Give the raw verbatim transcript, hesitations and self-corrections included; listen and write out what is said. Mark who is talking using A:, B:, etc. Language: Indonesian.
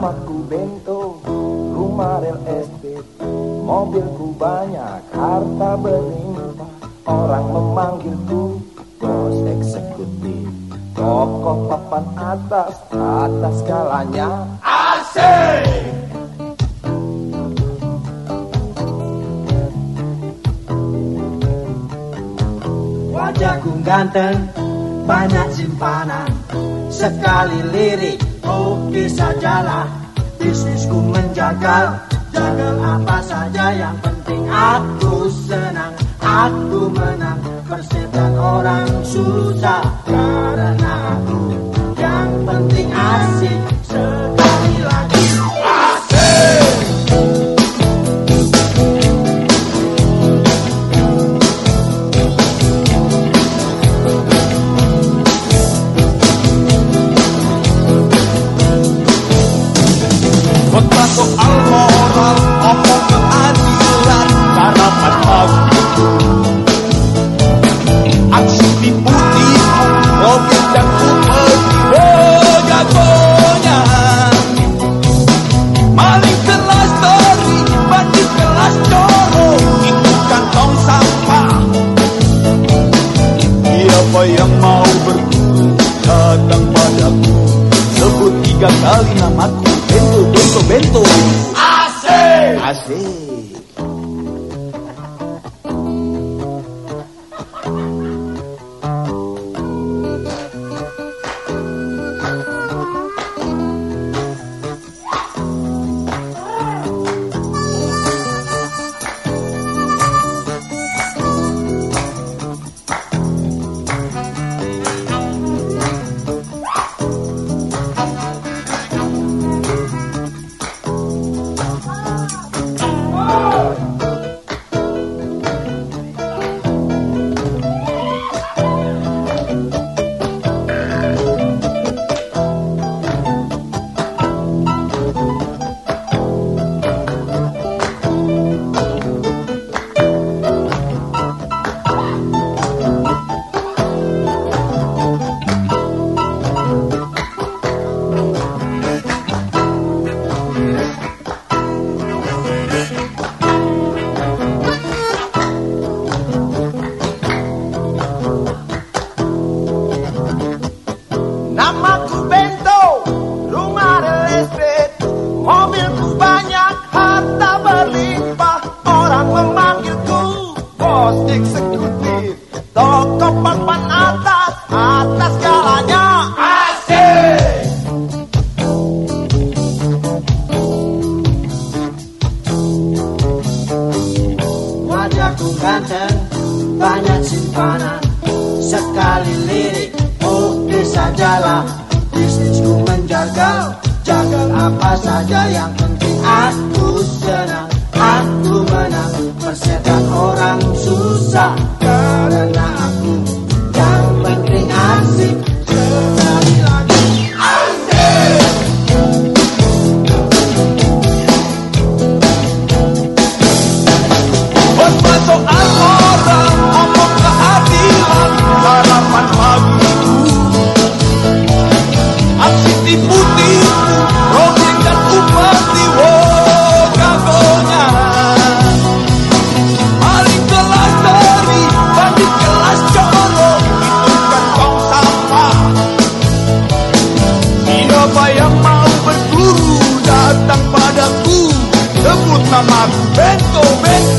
A: Namaku Bento, rumah real estate, mobilku banyak, harta berlimpah. Orang memanggilku bos eksekutif, kokoh papan atas, atas skalanya asik.
B: Wajahku ganteng, banyak simpanan, sekali lirik, oke sajalah. Bisnisku menjagal, jagal apa saja, yang penting aku senang, aku menang. Persetan orang susah, karena aku yang penting asik. Sekali lagi asik.
C: Kota soal moral, omong keadilan, harapan aku. Aksi tipu-tipu, mobil dan upeti, oh jagonya. Maling kelas tori, bandit kelas coro, itu kantong sampah. Siapa yang mau berburu, datang padaku. Sebut tiga kali namaku, Bento, Bento, Bento.
A: Asik,
C: asik.
A: namaku Bento, rumah real estate, mobilku banyak, harta berlimpah. Orang memanggilku bos eksekutif, toko papan atas, atas skalanya asik.
B: Wajahku ganteng, banyak simpanan, sekali lirik, oke sajalah. Bisnisku menjagal, jagal apa saja, yang penting aku senang, aku menang. Persetan orang susah, karena aku yang penting asik. Sekali lagi asik.
C: Kota soal moral, omong keadilan, harapan bagiku. Aksi tipu-tipu, robek dan upeti, oh jagonya. Maling kelas tori, bandit kelas coro, itu kantong sampah. Siapa yang mau berburu, datang padaku. Sebut namaku Bento, Bento.